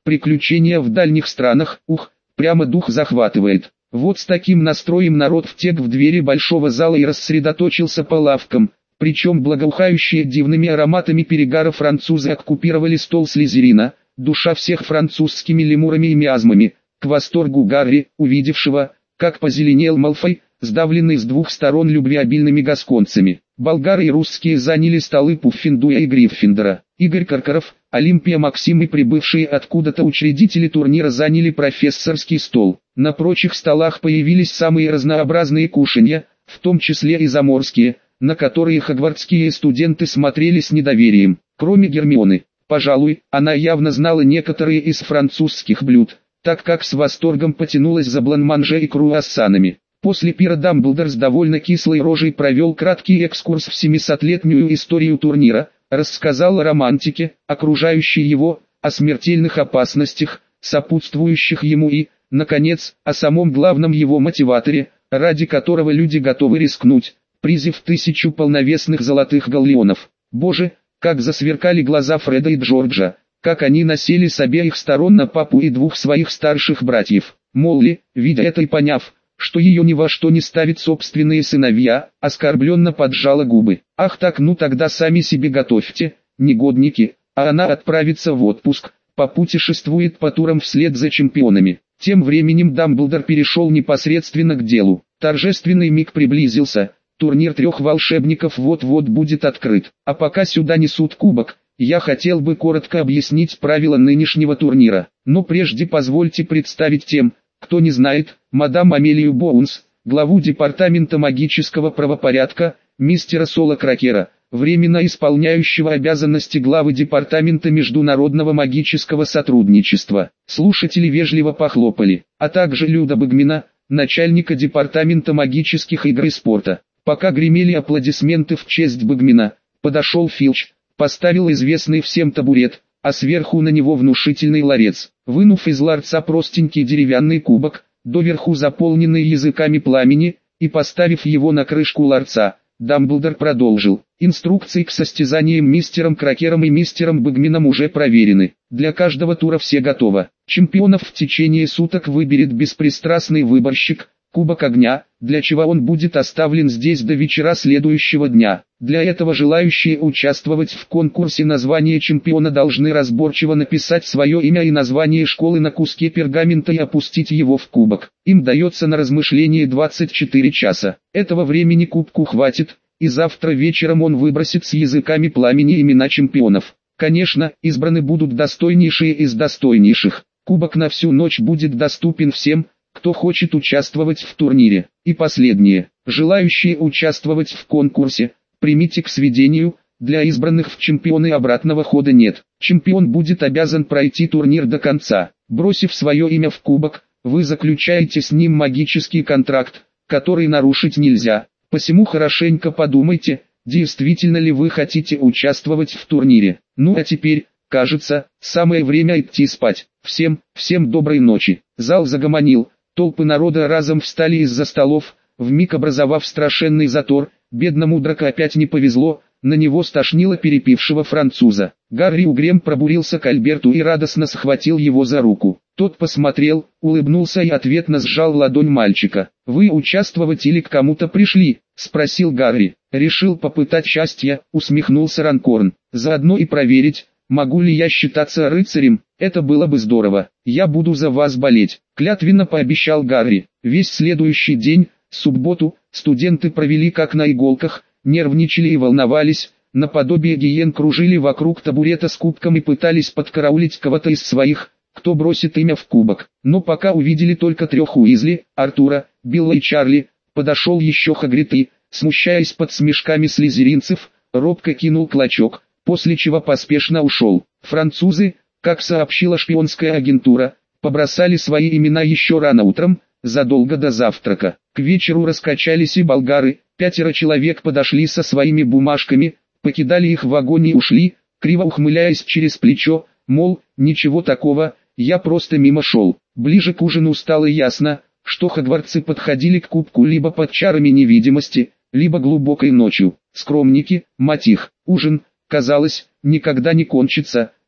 приключения в дальних странах, ух, прямо дух захватывает. Вот с таким настроем народ втек в двери большого зала и рассредоточился по лавкам, причем благоухающие дивными ароматами перегара французы оккупировали стол Слизерина, душа всех французскими лемурами и миазмами, к восторгу Гарри, увидевшего, как позеленел Малфой, сдавленный с двух сторон любвеобильными гасконцами. Болгары и русские заняли столы Пуффиндуя и Гриффиндора. Игорь Каркаров, Олимпия Максим и прибывшие откуда-то учредители турнира заняли профессорский стол. На прочих столах появились самые разнообразные кушанья, в том числе и заморские, на которые хогвартские студенты смотрели с недоверием. Кроме Гермионы, пожалуй, она явно знала некоторые из французских блюд, так как с восторгом потянулась за бланманже и круассанами. После пира Дамблдор с довольно кислой рожей провел краткий экскурс в семисотлетнюю историю турнира, рассказал о романтике, окружающей его, о смертельных опасностях, сопутствующих ему и, наконец, о самом главном его мотиваторе, ради которого люди готовы рискнуть, призыв тысячу полновесных золотых галлеонов. Боже, как засверкали глаза Фреда и Джорджа, как они насели с обеих сторон на папу и двух своих старших братьев. Молли, видя это и поняв, что ее ни во что не ставят собственные сыновья, оскорбленно поджала губы. Ах так, ну тогда сами себе готовьте, негодники, а она отправится в отпуск, попутешествует по турам вслед за чемпионами. Тем временем Дамблдор перешел непосредственно к делу. Торжественный миг приблизился, турнир трех волшебников вот-вот будет открыт. А пока сюда несут кубок, я хотел бы коротко объяснить правила нынешнего турнира. Но прежде позвольте представить тем, кто не знает, мадам Амелию Боунс, главу департамента магического правопорядка, мистера Соло Кракера, временно исполняющего обязанности главы департамента международного магического сотрудничества. Слушатели вежливо похлопали, а также Люда Багмина, начальника департамента магических игр и спорта. Пока гремели аплодисменты в честь Багмина, подошел Филч, поставил известный всем табурет, а сверху на него внушительный ларец. Вынув из ларца простенький деревянный кубок, доверху заполненный языками пламени, и поставив его на крышку ларца, Дамблдор продолжил. Инструкции к состязаниям мистером Кракером и мистером Багмином уже проверены. Для каждого тура все готово. Чемпионов в течение суток выберет беспристрастный выборщик, Кубок Огня, для чего он будет оставлен здесь до вечера следующего дня. Для этого желающие участвовать в конкурсе на звание чемпиона должны разборчиво написать свое имя и название школы на куске пергамента и опустить его в кубок. Им дается на размышление двадцать четыре часа. Этого времени кубку хватит, и завтра вечером он выбросит с языками пламени имена чемпионов. Конечно, избраны будут достойнейшие из достойнейших. Кубок на всю ночь будет доступен всем, кто хочет участвовать в турнире. И последнее. Желающие участвовать в конкурсе, примите к сведению, для избранных в чемпионы обратного хода нет. Чемпион будет обязан пройти турнир до конца. Бросив свое имя в кубок, вы заключаете с ним магический контракт, который нарушить нельзя. Посему хорошенько подумайте, действительно ли вы хотите участвовать в турнире. Ну а теперь, кажется, самое время идти спать. Всем, всем доброй ночи. Зал загомонил. Толпы народа разом встали из-за столов, вмиг образовав страшенный затор. Бедному Драко опять не повезло, на него стошнило перепившего француза. Гарри угрем пробурился к Альберту и радостно схватил его за руку. Тот посмотрел, улыбнулся и ответно сжал ладонь мальчика. «Вы участвовать или к кому-то пришли?» — спросил Гарри. «Решил попытать счастья», — усмехнулся Ранкорн. «Заодно и проверить, могу ли я считаться рыцарем, это было бы здорово. Я буду за вас болеть», — клятвенно пообещал Гарри. Весь следующий день, субботу, студенты провели как на иголках, нервничали и волновались, наподобие гиен кружили вокруг табурета с кубком и пытались подкараулить кого-то из своих, кто бросит имя в кубок. Но пока увидели только трех Уизли, Артура, Билла и Чарли, подошел еще Хагрид и, смущаясь под смешками слизеринцев, робко кинул клочок, после чего поспешно ушел. Французы, как сообщила шпионская агентура, побросали свои имена еще рано утром, задолго до завтрака. К вечеру раскачались и болгары, пятеро человек подошли со своими бумажками, покидали их в вагоне и ушли, криво ухмыляясь через плечо, мол, ничего такого, я просто мимо шел. Ближе к ужину стало ясно, что хогвартцы подходили к кубку либо под чарами невидимости, либо глубокой ночью. Скромники, мать их, ужин, казалось, никогда не кончится,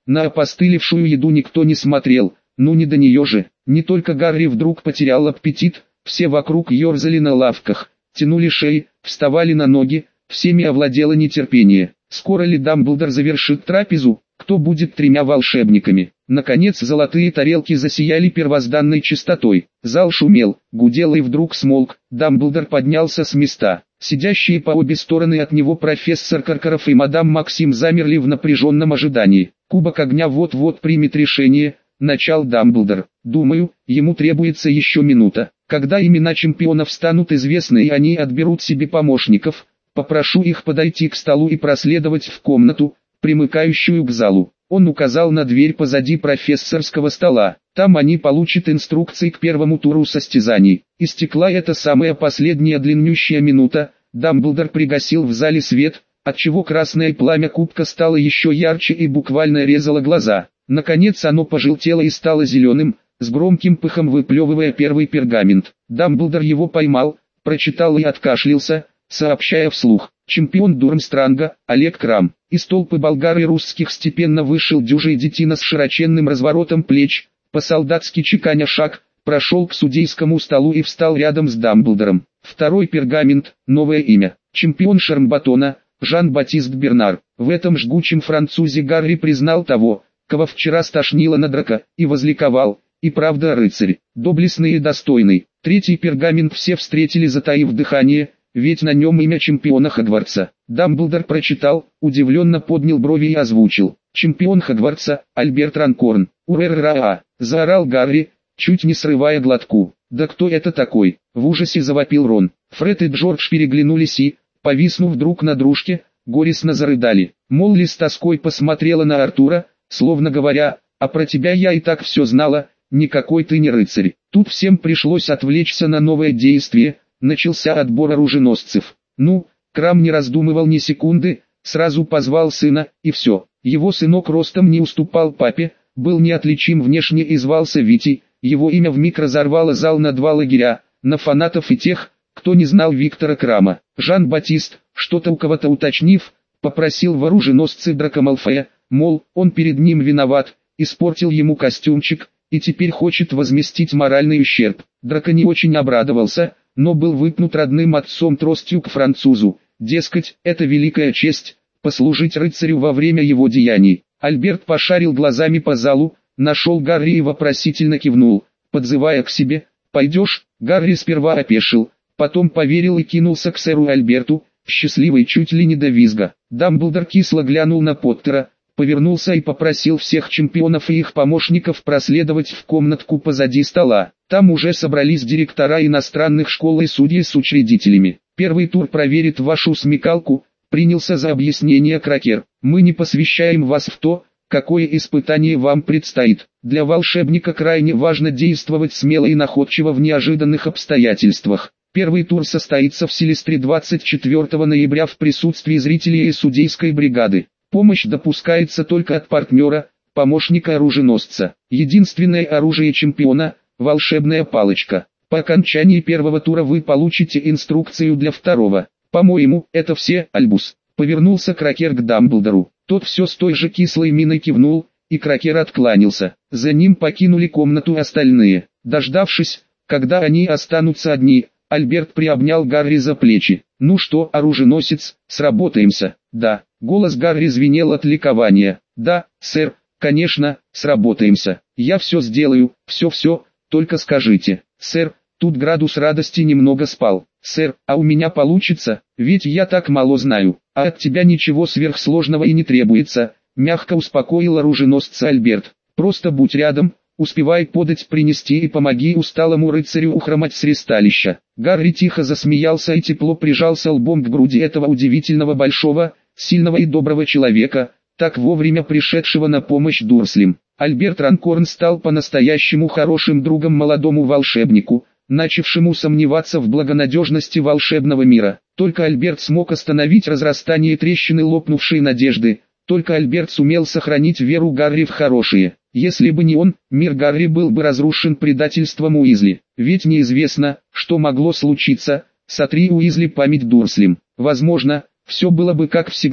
На опостылевшую еду никто не смотрел, ну не до нее же. Не только Гарри вдруг потерял аппетит, все вокруг ерзали на лавках, тянули шеи, вставали на ноги, всеми овладело нетерпение. Скоро ли Дамблдор завершит трапезу? Кто будет тремя волшебниками? Наконец золотые тарелки засияли первозданной чистотой. Зал шумел, гудел и вдруг смолк. Дамблдор поднялся с места. Сидящие по обе стороны от него профессор Каркаров и мадам Максим замерли в напряженном ожидании. Кубок огня вот-вот примет решение, начал Дамблдор. Думаю, ему требуется еще минута. Когда имена чемпионов станут известны и они отберут себе помощников, попрошу их подойти к столу и проследовать в комнату, примыкающую к залу. Он указал на дверь позади профессорского стола. Там они получат инструкции к первому туру состязаний. Истекла эта самая последняя длиннющая минута. Дамблдор пригасил в зале свет, отчего красное пламя кубка стало еще ярче и буквально резало глаза. Наконец оно пожелтело и стало зеленым, с громким пыхом выплевывая первый пергамент. Дамблдор его поймал, прочитал и откашлялся, сообщая вслух: чемпион Дурмстранга, Олег Крам. Из толпы болгар и русских степенно вышел дюжий детина с широченным разворотом плеч, по-солдатски чеканя шаг, прошел к судейскому столу и встал рядом с Дамблдором. Второй пергамент, новое имя. Чемпион Шармбатона, Жан-Батист Бернар. В этом жгучем французе Гарри признал того, кого вчера стошнило на драка, и возликовал: и правда рыцарь, доблестный и достойный. Третий пергамент все встретили, затаив дыхание, ведь на нем имя чемпиона Хогвартса. Дамблдор прочитал, удивленно поднял брови и озвучил: чемпион Хогвартса, Альберт Ранкорн. «Ура-ра-ра!» — заорал Гарри, чуть не срывая глотку. «Да кто это такой?» — в ужасе завопил Рон. Фред и Джордж переглянулись и, повиснув друг на дружке, горестно зарыдали. Молли с тоской посмотрела на Артура, словно говоря: «А про тебя я и так все знала, никакой ты не рыцарь». Тут всем пришлось отвлечься на новое действие. Начался отбор оруженосцев. Ну, Крам не раздумывал ни секунды, сразу позвал сына, и все. Его сынок ростом не уступал папе, был неотличим внешне и звался Витей. Его имя вмиг разорвало зал на два лагеря, на фанатов и тех, кто не знал Виктора Крама. Жан-Батист, что-то у кого-то уточнив, попросил в оруженосце Драко Малфоя, мол, он перед ним виноват, испортил ему костюмчик, и теперь хочет возместить моральный ущерб. Драко не очень обрадовался, но был выпнут родным отцом тростью к французу. Дескать, это великая честь, послужить рыцарю во время его деяний. Альберт пошарил глазами по залу, нашел Гарри и вопросительно кивнул, подзывая к себе. «Пойдешь?» Гарри сперва опешил, потом поверил и кинулся к сэру Альберту, счастливый чуть ли не до визга. Дамблдор кисло глянул на Поттера, повернулся и попросил всех чемпионов и их помощников проследовать в комнатку позади стола. Там уже собрались директора иностранных школ и судьи с учредителями. «Первый тур проверит вашу смекалку», — принялся за объяснение Кракер. «Мы не посвящаем вас в то, какое испытание вам предстоит. Для волшебника крайне важно действовать смело и находчиво в неожиданных обстоятельствах. Первый тур состоится в Селестре двадцать четвёртого ноября в присутствии зрителей и судейской бригады. Помощь допускается только от партнера, помощника оруженосца. Единственное оружие чемпиона – волшебная палочка. По окончании первого тура вы получите инструкцию для второго. По-моему, это все, Альбус». Повернулся Кракер к Дамблдору. Тот все с той же кислой миной кивнул, и Кракер откланялся. За ним покинули комнату остальные. Дождавшись, когда они останутся одни, Альберт приобнял Гарри за плечи. «Ну что, оруженосец, сработаемся?» «Да». Голос Гарри звенел от ликования. «Да, сэр, конечно, сработаемся. Я все сделаю, все-все, только скажите». «Сэр», тут градус радости немного спал. «Сэр, а у меня получится, ведь я так мало знаю, а от тебя ничего сверхсложного и не требуется», мягко успокоил оруженосца Альберт. «Просто будь рядом, успевай подать, принести и помоги усталому рыцарю ухромать с ристалища». Гарри тихо засмеялся и тепло прижался лбом к груди этого удивительного большого, сильного и доброго человека, так вовремя пришедшего на помощь Дурслям. Альберт Ранкорн стал по-настоящему хорошим другом молодому волшебнику, начавшему сомневаться в благонадежности волшебного мира. Только Альберт смог остановить разрастание трещины лопнувшей надежды, только Альберт сумел сохранить веру Гарри в хорошее. Если бы не он, мир Гарри был бы разрушен предательством Уизли. Ведь неизвестно, что могло случиться, сотри Уизли память Дурслям. Возможно, все было бы как всегда,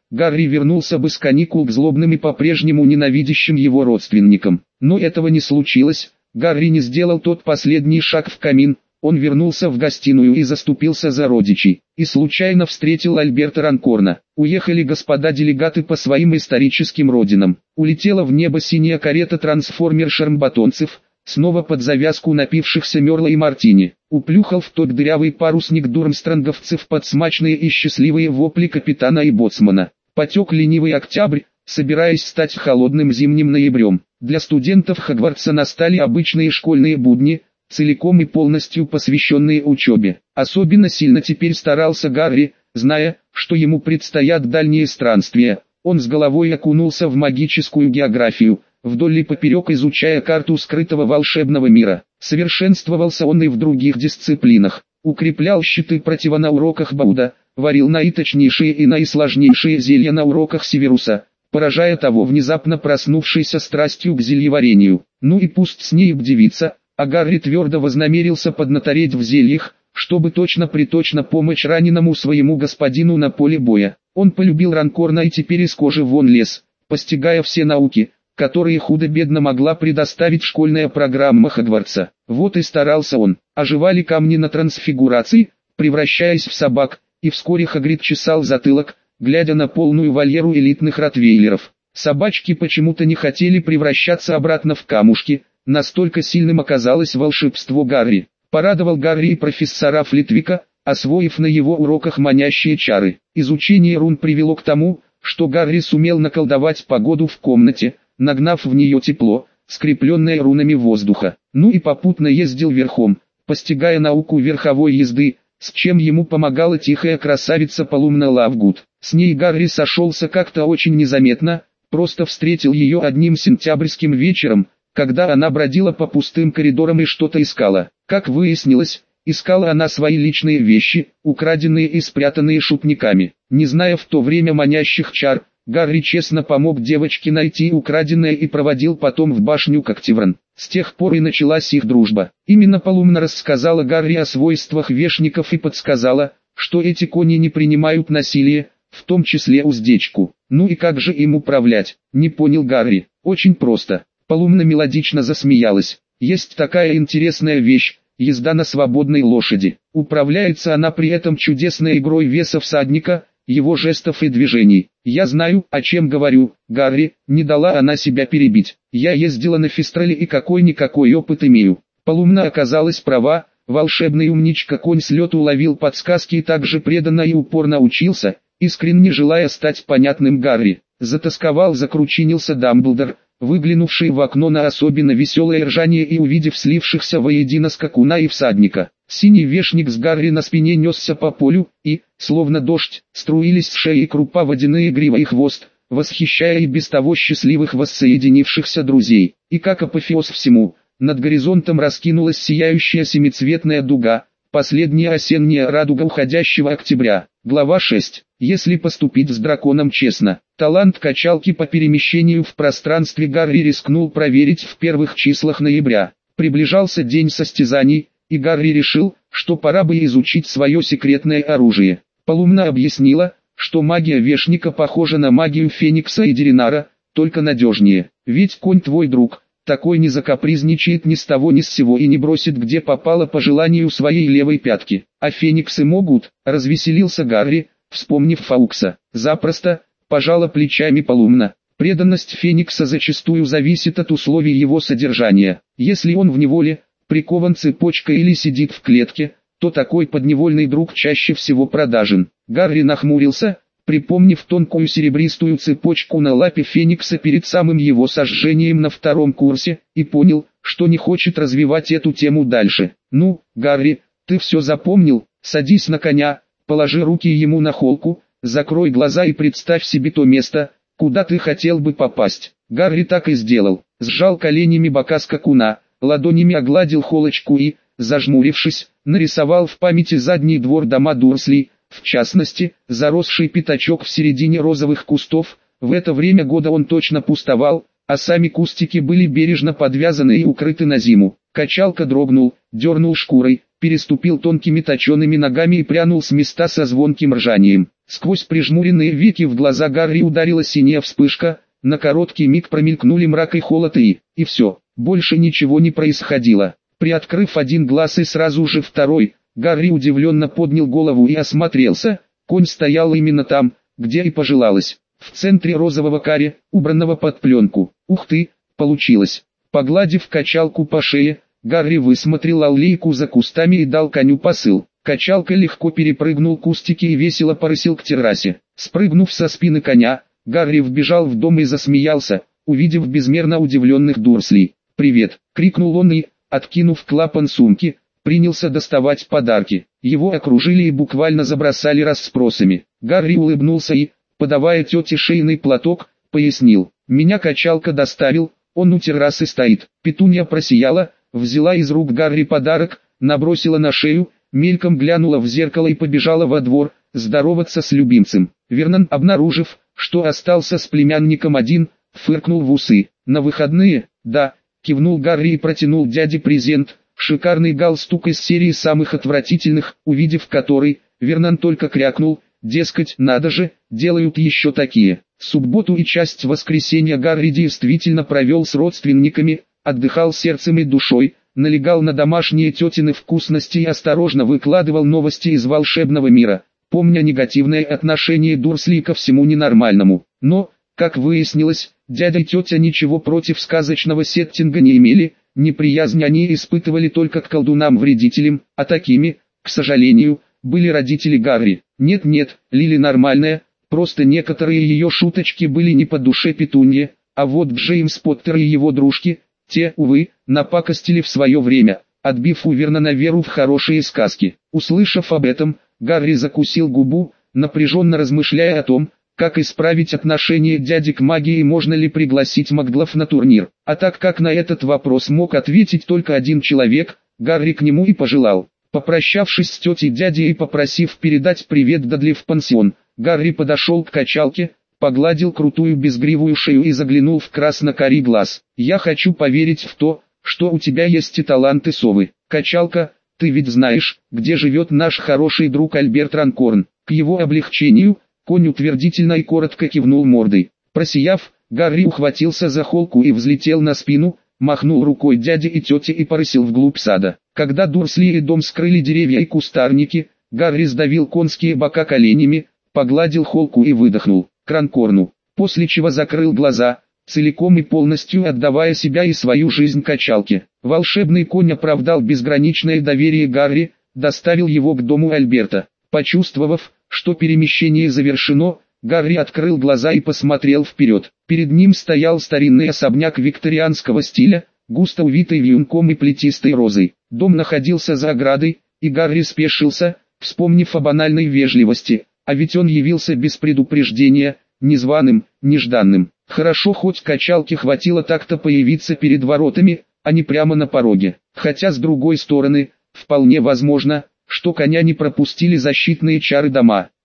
Гарри вернулся бы с каникул к злобным и по-прежнему ненавидящим его родственникам. Но этого не случилось. Гарри не сделал тот последний шаг в камин. Он вернулся в гостиную и заступился за родичей. И случайно встретил Альберта Ранкорна. Уехали господа делегаты по своим историческим родинам. Улетела в небо синяя карета-трансформер шармбатонцев, снова под завязку напившихся Мерла и Мартини. Уплюхал в тот дырявый парусник дурмстронговцев под смачные и счастливые вопли капитана и боцмана. Потек ленивый октябрь, собираясь стать холодным зимним ноябрем. Для студентов Хогвартса настали обычные школьные будни, целиком и полностью посвященные учебе. Особенно сильно теперь старался Гарри, зная, что ему предстоят дальние странствия. Он с головой окунулся в магическую географию, вдоль и поперек изучая карту скрытого волшебного мира. Совершенствовался он и в других дисциплинах. Укреплял щиты протива на уроках Бауда, варил наиточнейшие и наисложнейшие зелья на уроках Северуса, поражая того внезапно проснувшейся страстью к зельеварению. Ну и пусть с ней обдевится, а Гарри твердо вознамерился поднатореть в зельях, чтобы точно-приточно помочь раненому своему господину на поле боя. Он полюбил Ранкорна и теперь из кожи вон лез, постигая все науки, которые худо-бедно могла предоставить школьная программа Хогвартса. Вот и старался он. Оживали камни на трансфигурации, превращаясь в собак, и вскоре Хагрид чесал затылок, глядя на полную вольеру элитных ротвейлеров. Собачки почему-то не хотели превращаться обратно в камушки, настолько сильным оказалось волшебство Гарри. Порадовал Гарри и профессора Флитвика, освоив на его уроках манящие чары. Изучение рун привело к тому, что Гарри сумел наколдовать погоду в комнате, нагнав в нее тепло, скрепленное рунами воздуха. Ну и попутно ездил верхом, постигая науку верховой езды, с чем ему помогала тихая красавица Полумна Лавгуд. С ней Гарри сошелся как-то очень незаметно, просто встретил ее одним сентябрьским вечером, когда она бродила по пустым коридорам и что-то искала. Как выяснилось, искала она свои личные вещи, украденные и спрятанные шутниками. Не зная в то время манящих чар, Гарри честно помог девочке найти украденное и проводил потом в башню Когтевран. С тех пор и началась их дружба. Именно Полумна рассказала Гарри о свойствах вешников и подсказала, что эти кони не принимают насилие, в том числе уздечку. Ну и как же им управлять? Не понял Гарри. Очень просто. Полумна мелодично засмеялась. Есть такая интересная вещь, езда на свободной лошади. Управляется она при этом чудесной игрой веса всадника, его жестов и движений. Я знаю, о чем говорю, Гарри, не дала она себя перебить. Я ездила на Фистрале и какой-никакой опыт имею. Полумна оказалась права, волшебный умничка конь с лету ловил подсказки и также преданно и упорно учился, искренне желая стать понятным Гарри. Затасковал, закручинился Дамблдор, выглянувший в окно на особенно веселое ржание и увидев слившихся воедино скакуна и всадника. Синий вешник с Гарри на спине несся по полю, и, словно дождь, струились с шеи крупа водяные грива и хвост, восхищая и без того счастливых воссоединившихся друзей. И как апофеоз всему, над горизонтом раскинулась сияющая семицветная дуга, последняя осенняя радуга уходящего октября. Глава шесть. Если поступить с драконом честно. Талант качалки по перемещению в пространстве Гарри рискнул проверить в первых числах ноября. Приближался день состязаний, и Гарри решил, что пора бы изучить свое секретное оружие. Полумна объяснила, что магия вешника похожа на магию Феникса и Деринара, только надежнее. Ведь конь твой друг, такой не закапризничает ни с того ни с сего и не бросит где попало по желанию своей левой пятки. А фениксы могут, развеселился Гарри, вспомнив Фаукса. Запросто, пожала плечами Полумна. Преданность Феникса зачастую зависит от условий его содержания. Если он в неволе, прикован цепочкой или сидит в клетке, то такой подневольный друг чаще всего продажен. Гарри нахмурился, припомнив тонкую серебристую цепочку на лапе Феникса перед самым его сожжением на втором курсе, и понял, что не хочет развивать эту тему дальше. «Ну, Гарри, ты все запомнил, садись на коня, положи руки ему на холку, закрой глаза и представь себе то место, куда ты хотел бы попасть». Гарри так и сделал, сжал коленями бока скакуна, ладонями огладил холочку и, зажмурившись, нарисовал в памяти задний двор дома Дурслей, в частности, заросший пятачок в середине розовых кустов. В это время года он точно пустовал, а сами кустики были бережно подвязаны и укрыты на зиму. Качалка дрогнул, дернул шкурой, переступил тонкими точеными ногами и прянул с места со звонким ржанием. Сквозь прижмуренные веки в глаза Гарри ударила синяя вспышка, на короткий миг промелькнули мрак и холод и... и все, больше ничего не происходило. Приоткрыв один глаз и сразу же второй, Гарри удивленно поднял голову и осмотрелся. Конь стоял именно там, где и пожелалось, в центре розового каре, убранного под пленку. Ух ты, получилось! Погладив качалку по шее, Гарри высмотрел аллейку за кустами и дал коню посыл. Качалка легко перепрыгнул кустики и весело порысил к террасе. Спрыгнув со спины коня, Гарри вбежал в дом и засмеялся, увидев безмерно удивленных Дурслей. «Привет!» — крикнул он и, откинув клапан сумки, принялся доставать подарки. Его окружили и буквально забросали расспросами. Гарри улыбнулся и, подавая тете шейный платок, пояснил: «Меня качалка доставил, он у террасы стоит». Петунья просияла, взяла из рук Гарри подарок, набросила на шею, мельком глянула в зеркало и побежала во двор, здороваться с любимцем. Вернон, обнаружив, что остался с племянником один, фыркнул в усы. «На выходные?» «Да», кивнул Гарри и протянул дяде презент, шикарный галстук из серии самых отвратительных, увидев который, Вернон только крякнул, дескать, надо же, делают еще такие. Субботу и часть воскресенья Гарри действительно провел с родственниками, отдыхал сердцем и душой, налегал на домашние тетины вкусности и осторожно выкладывал новости из волшебного мира, помня негативное отношение Дурслей ко всему ненормальному. Но, как выяснилось, дядя и тетя ничего против сказочного сеттинга не имели, неприязнь они испытывали только к колдунам-вредителям, а такими, к сожалению, были родители Гарри. Нет-нет, Лили нормальная, просто некоторые ее шуточки были не по душе Петунье, а вот Джеймс Поттер и его дружки, те, увы, напакостили в свое время, отбив у Вернона веру в хорошие сказки. Услышав об этом, Гарри закусил губу, напряженно размышляя о том, как исправить отношение дяди к магии и можно ли пригласить маглов на турнир. А так как на этот вопрос мог ответить только один человек, Гарри к нему и пожелал. Попрощавшись с тетей дядей и попросив передать привет Дадли в пансион, Гарри подошел к качалке, погладил крутую безгривую шею и заглянул в красно-карий глаз. «Я хочу поверить в то, что у тебя есть и таланты совы. Качалка, ты ведь знаешь, где живет наш хороший друг Альберт Ранкорн». К его облегчению, конь утвердительно и коротко кивнул мордой. Просияв, Гарри ухватился за холку и взлетел на спину, махнул рукой дяде и тете и порысил вглубь сада. Когда Дурсли и дом скрыли деревья и кустарники, Гарри сдавил конские бока коленями, погладил холку и выдохнул к Ранкорну, после чего закрыл глаза, целиком и полностью отдавая себя и свою жизнь качалке. Волшебный конь оправдал безграничное доверие Гарри, доставил его к дому Альберта. Почувствовав, что перемещение завершено, Гарри открыл глаза и посмотрел вперед. Перед ним стоял старинный особняк викторианского стиля, густо увитый вьюнком и плетистой розой. Дом находился за оградой, и Гарри спешился, вспомнив о банальной вежливости, а ведь он явился без предупреждения, незваным, нежданным. Хорошо хоть качалке хватило так-то появиться перед воротами, а не прямо на пороге. Хотя с другой стороны, вполне возможно, что коня не пропустили защитные чары дома.